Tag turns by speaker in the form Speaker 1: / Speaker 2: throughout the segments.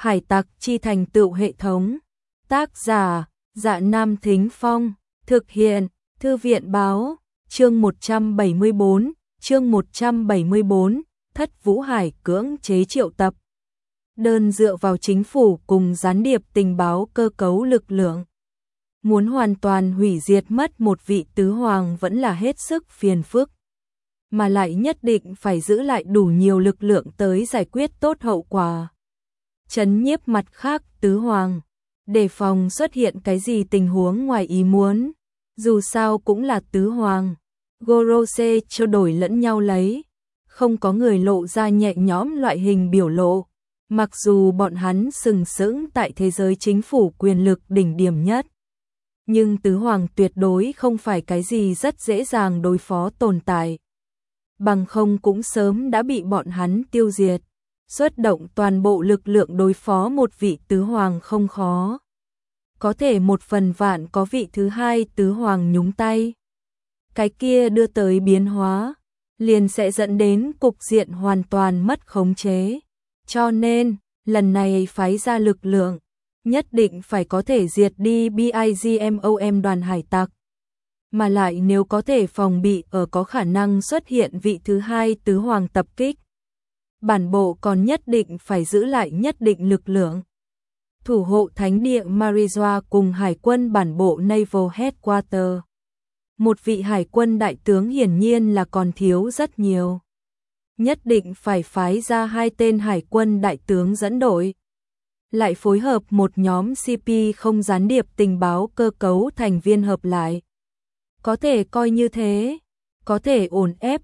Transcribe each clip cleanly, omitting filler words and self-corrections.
Speaker 1: Hải tặc chi thành tựu hệ thống. Tác giả: Dạ Nam Thính Phong. Thực hiện: Thư viện báo. Chương 174, Thất Vũ Hải cưỡng chế triệu tập. Đơn dựa vào chính phủ cùng gián điệp tình báo cơ cấu lực lượng. Muốn hoàn toàn hủy diệt mất một vị tứ hoàng vẫn là hết sức phiền phức. Mà lại nhất định phải giữ lại đủ nhiều lực lượng tới giải quyết tốt hậu quả. Trấn nhiếp mặt khác tứ hoàng, đề phòng xuất hiện cái gì tình huống ngoài ý muốn. Dù sao cũng là tứ hoàng, Gorose trao đổi lẫn nhau lấy. Không có người lộ ra nhẹ nhõm loại hình biểu lộ. Mặc dù bọn hắn sừng sững tại thế giới chính phủ quyền lực đỉnh điểm nhất. Nhưng tứ hoàng tuyệt đối không phải cái gì rất dễ dàng đối phó tồn tại. Bằng không cũng sớm đã bị bọn hắn tiêu diệt. Xuất động toàn bộ lực lượng đối phó một vị tứ hoàng không khó. Có thể 1/1000 có vị thứ hai tứ hoàng nhúng tay. Cái kia đưa tới biến hóa, liền sẽ dẫn đến cục diện hoàn toàn mất khống chế. Cho nên, lần này phái ra lực lượng, nhất định phải có thể diệt đi BIGMOM đoàn hải tặc. Mà lại nếu có thể phòng bị ở có khả năng xuất hiện vị thứ hai tứ hoàng tập kích. Bản bộ còn nhất định phải giữ lại nhất định lực lượng. Thủ hộ thánh địa Marijoa cùng hải quân bản bộ Naval Headquarters. Một vị hải quân đại tướng hiển nhiên là còn thiếu rất nhiều. Nhất định phải phái ra 2 tên hải quân đại tướng dẫn đội. Lại phối hợp một nhóm CP không gián điệp tình báo cơ cấu thành viên hợp lại. Có thể coi như thế, có thể ổn ép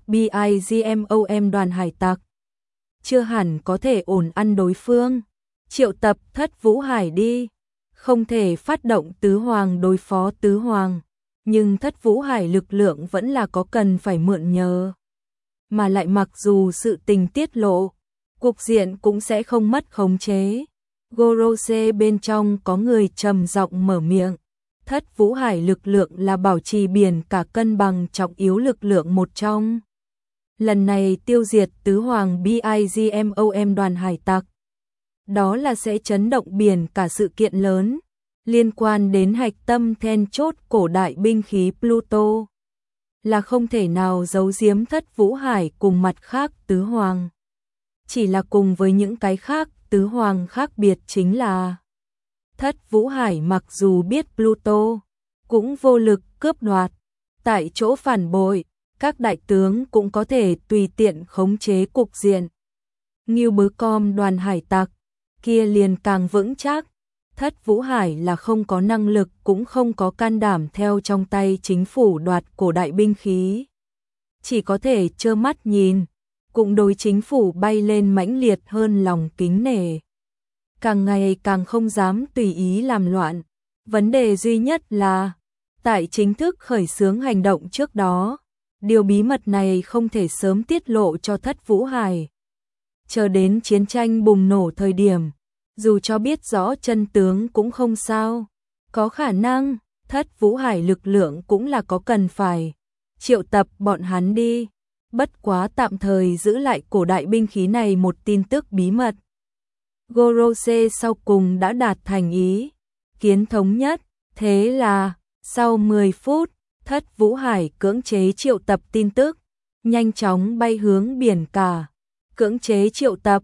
Speaker 1: BIGMOM đoàn hải tặc. Chưa hẳn có thể ổn ăn đối phương. Triệu tập Thất Vũ Hải đi. Không thể phát động tứ hoàng đối phó tứ hoàng. Nhưng Thất Vũ Hải lực lượng vẫn là có cần phải mượn nhờ. Mà lại mặc dù sự tình tiết lộ, cục diện cũng sẽ không mất khống chế. Gorose bên trong có người trầm giọng mở miệng. Thất Vũ Hải lực lượng là bảo trì biển cả cân bằng trọng yếu lực lượng một trong. Lần này tiêu diệt tứ hoàng BIGMOM đoàn hải tặc. Đó là sẽ chấn động biển cả sự kiện lớn, liên quan đến hạch tâm then chốt cổ đại binh khí Pluto. Là không thể nào giấu giếm Thất Vũ Hải cùng mặt khác tứ hoàng. Chỉ là cùng với những cái khác tứ hoàng khác biệt chính là Thất Vũ Hải mặc dù biết Pluto, cũng vô lực cướp đoạt. Tại chỗ phản bội, các đại tướng cũng có thể tùy tiện khống chế cục diện. Ngưu Bứ Com đoàn hải tặc, kia liền càng vững chắc. Thất Vũ Hải là không có năng lực cũng không có can đảm theo trong tay chính phủ đoạt cổ đại binh khí. Chỉ có thể trơ mắt nhìn, cũng đối chính phủ bay lên mãnh liệt hơn lòng kính nể. Càng ngày càng không dám tùy ý làm loạn. Vấn đề duy nhất là, tại chính thức khởi xướng hành động trước đó, điều bí mật này không thể sớm tiết lộ cho Thất Vũ Hải. Chờ đến chiến tranh bùng nổ thời điểm, dù cho biết rõ chân tướng cũng không sao. Có khả năng, Thất Vũ Hải lực lượng cũng là có cần phải triệu tập bọn hắn đi. Bất quá tạm thời giữ lại cổ đại binh khí này một tin tức bí mật. Gorose sau cùng đã đạt thành ý kiến thống nhất. Thế là, sau 10 phút, Thất Vũ Hải cưỡng chế triệu tập tin tức, nhanh chóng bay hướng biển cả. Cưỡng chế triệu tập,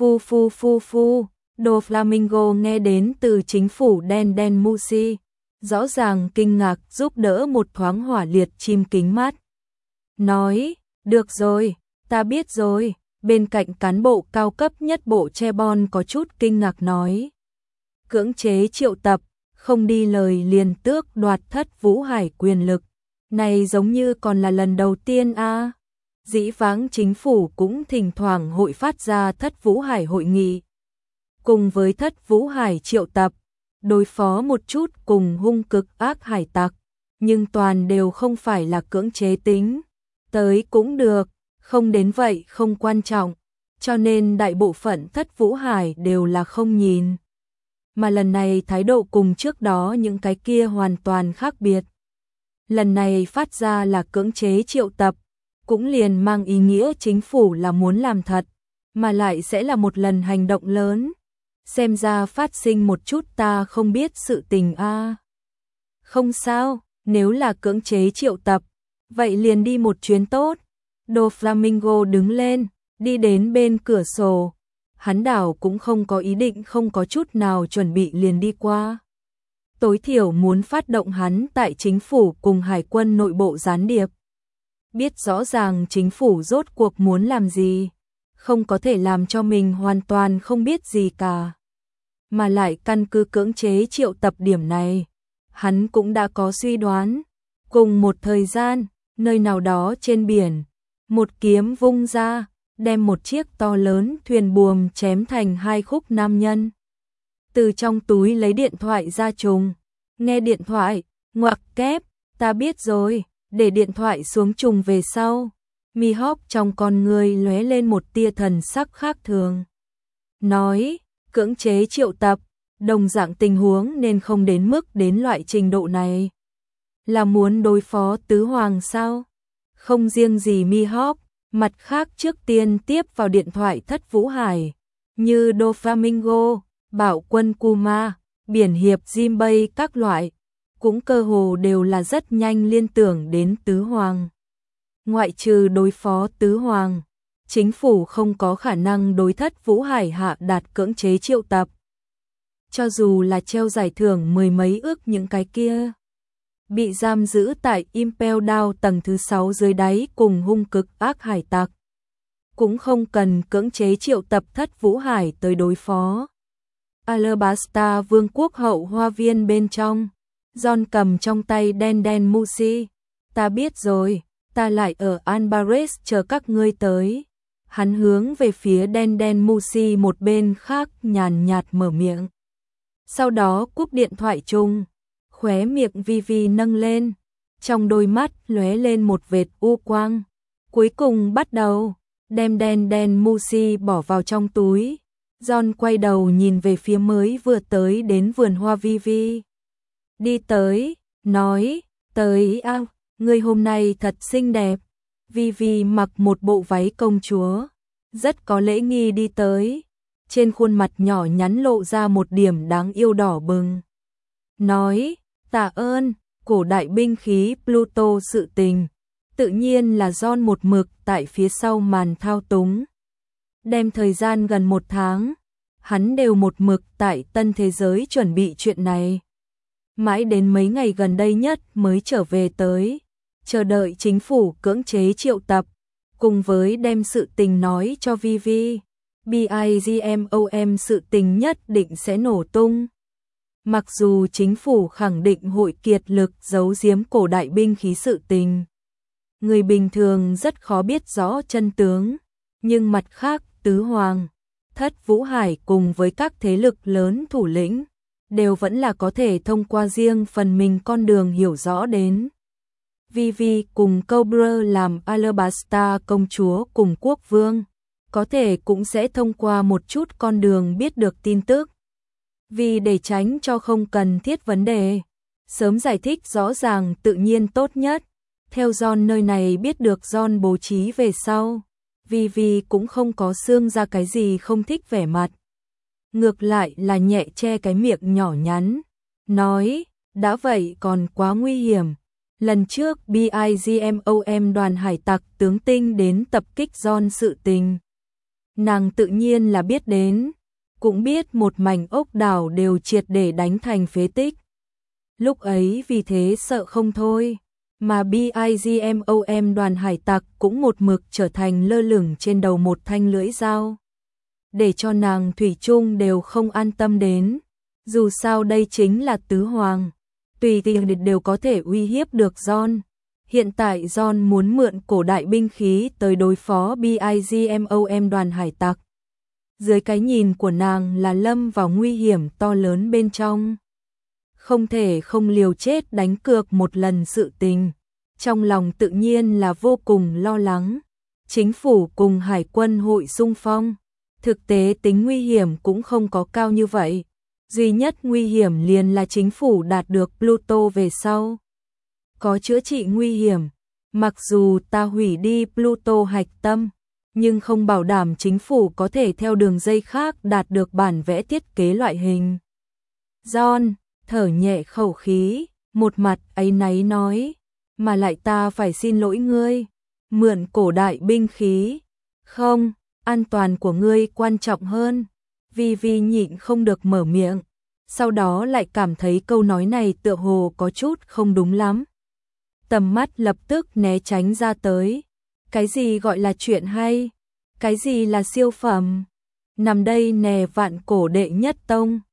Speaker 1: Đồ Flamingo nghe đến từ chính phủ đen Musi, rõ ràng kinh ngạc giúp đỡ một thoáng hỏa liệt chim kính mắt. Nói, được rồi, ta biết rồi. Bên cạnh cán bộ cao cấp nhất bộ Chebon có chút kinh ngạc nói. Cưỡng chế triệu tập, không đi lời liền tước đoạt Thất Vũ Hải quyền lực. Này giống như còn là lần đầu tiên a. Dĩ vãng chính phủ cũng thỉnh thoảng hội phát ra Thất Vũ Hải hội nghị. Cùng với Thất Vũ Hải triệu tập, đối phó một chút cùng hung cực ác hải tặc. Nhưng toàn đều không phải là cưỡng chế tính. Tới cũng được, không đến vậy không quan trọng. Cho nên đại bộ phận Thất Vũ Hải đều là không nhìn. Mà lần này thái độ cùng trước đó những cái kia hoàn toàn khác biệt. Lần này phát ra là cưỡng chế triệu tập, cũng liền mang ý nghĩa chính phủ là muốn làm thật, mà lại sẽ là một lần hành động lớn. xem ra phát sinh một chút ta không biết sự tình a. Không sao, nếu là cưỡng chế triệu tập, vậy liền đi một chuyến tốt. Doflamingo đứng lên, đi đến bên cửa sổ. Hắn đảo cũng không có ý định, không có chút nào chuẩn bị liền đi qua. Tối thiểu muốn phát động hắn tại chính phủ cùng hải quân nội bộ gián điệp. Biết rõ ràng chính phủ rốt cuộc muốn làm gì, không có thể làm cho mình hoàn toàn không biết gì cả. Mà lại căn cứ cưỡng chế triệu tập điểm này, hắn cũng đã có suy đoán. Cùng một thời gian, nơi nào đó trên biển, một kiếm vung ra, đem một chiếc to lớn thuyền buồm chém thành hai khúc. Nam nhân từ trong túi lấy điện thoại ra trùng, nghe điện thoại, ngoặc kép, ta biết rồi, để điện thoại xuống trùng về sau. Mihawk trong con người lóe lên một tia thần sắc khác thường. Nói, cưỡng chế triệu tập, đồng dạng tình huống nên không đến mức đến loại trình độ này. Là muốn đối phó tứ hoàng sao? Không riêng gì Mihawk, mặt khác trước tiên tiếp vào điện thoại Thất Vũ Hải, như Doflamingo, Bảo quân Kuma, Biển Hiệp Jinbei các loại, cũng cơ hồ đều là rất nhanh liên tưởng đến tứ hoàng. Ngoại trừ đối phó tứ hoàng, chính phủ không có khả năng đối Thất Vũ Hải hạ đạt cưỡng chế triệu tập. Cho dù là treo giải thưởng mười mấy ước những cái kia, bị giam giữ tại Impel Down tầng thứ 6 dưới đáy cùng hung cực ác hải tặc, cũng không cần cưỡng chế triệu tập Thất Vũ Hải tới đối phó. Alabasta Vương quốc hậu hoa viên bên trong, John cầm trong tay đen đen Musi. Ta biết rồi, ta lại ở Albares chờ các ngươi tới. Hắn hướng về phía đen đen Musi một bên khác nhàn nhạt mở miệng. Sau đó cúp điện thoại chung, khóe miệng Vivi nâng lên, trong đôi mắt lóe lên một vệt u quang. Cuối cùng bắt đầu, đem đen đen Musi bỏ vào trong túi. John quay đầu nhìn về phía mới vừa tới đến vườn hoa Vivi. Đi tới, nói, tới à, ngươi hôm nay thật xinh đẹp. Vivi mặc một bộ váy công chúa, rất có lễ nghi đi tới. Trên khuôn mặt nhỏ nhắn lộ ra một điểm đáng yêu đỏ bừng. Nói, tạ ơn, cổ đại binh khí Pluto sự tình. Tự nhiên là John một mực tại phía sau màn thao túng. Đem thời gian gần 1 tháng, hắn đều một mực tại tân thế giới chuẩn bị chuyện này. Mãi đến mấy ngày gần đây nhất mới trở về tới, chờ đợi chính phủ cưỡng chế triệu tập, cùng với đem sự tình nói cho Vivi. BIGMOM sự tình nhất định sẽ nổ tung. Mặc dù chính phủ khẳng định hội kiệt lực giấu giếm cổ đại binh khí sự tình, người bình thường rất khó biết rõ chân tướng, nhưng mặt khác tứ hoàng, Thất Vũ Hải cùng với các thế lực lớn thủ lĩnh đều vẫn là có thể thông qua riêng phần mình con đường hiểu rõ đến. Vivi cùng Cobra làm Alabasta công chúa cùng quốc vương, có thể cũng sẽ thông qua một chút con đường biết được tin tức. Vì để tránh cho không cần thiết vấn đề, sớm giải thích rõ ràng tự nhiên tốt nhất. Theo John nơi này biết được John bố trí về sau, Vivi cũng không có xương ra cái gì không thích vẻ mặt. Ngược lại là nhẹ che cái miệng nhỏ nhắn, nói, đã vậy còn quá nguy hiểm. Lần trước BIGMOM đoàn hải tặc tướng tinh đến tập kích John sự tình, nàng tự nhiên là biết đến, cũng biết một mảnh ốc đảo đều triệt để đánh thành phế tích. Lúc ấy vì thế sợ không thôi, mà BIGMOM đoàn hải tặc cũng một mực trở thành lơ lửng trên đầu một thanh lưỡi dao, để cho nàng thủy chung đều không an tâm đến. Dù sao đây chính là tứ hoàng, tùy tiện đều có thể uy hiếp được John. Hiện tại John muốn mượn cổ đại binh khí tới đối phó BIGMOM đoàn hải tặc. Dưới cái nhìn của nàng là lâm vào nguy hiểm to lớn bên trong. Không thể không liều chết đánh cược một lần sự tình. Trong lòng tự nhiên là vô cùng lo lắng. Chính phủ cùng hải quân hội xung phong. Thực tế tính nguy hiểm cũng không có cao như vậy. Duy nhất nguy hiểm liền là chính phủ đạt được Pluto về sau. Có chữa trị nguy hiểm. Mặc dù ta hủy đi Pluto hạch tâm, nhưng không bảo đảm chính phủ có thể theo đường dây khác đạt được bản vẽ thiết kế loại hình. John thở nhẹ khẩu khí, một mặt áy náy nói, mà lại ta phải xin lỗi ngươi, mượn cổ đại binh khí. Không, an toàn của ngươi quan trọng hơn. Vi nhịn không được mở miệng, sau đó lại cảm thấy câu nói này tựa hồ có chút không đúng lắm. Tầm mắt lập tức né tránh ra tới. Cái gì gọi là chuyện hay? Cái gì là siêu phẩm? Nằm đây nè, vạn cổ đệ nhất tông.